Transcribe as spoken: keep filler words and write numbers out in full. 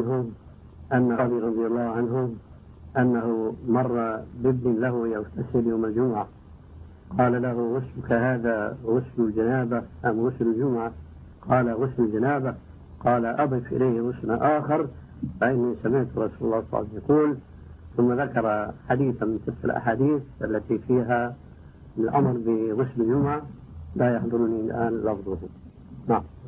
عنه أن علي رضي الله عنه أنه مر بابن له يغتسل يوم الجمعة، قال له: غسلك هذا غسل الجنابة أم غسل الجمعة؟ قال: غسل الجنابة. قال: أضف إليه غسل آخر فإني سمعت رسول الله صلى الله عليه وسلم يقول. ثم ذكر حديثا من تلك الأحاديث التي فيها الأمر بغسل الجمعة لا يحضرني الآن لفظه. نعم.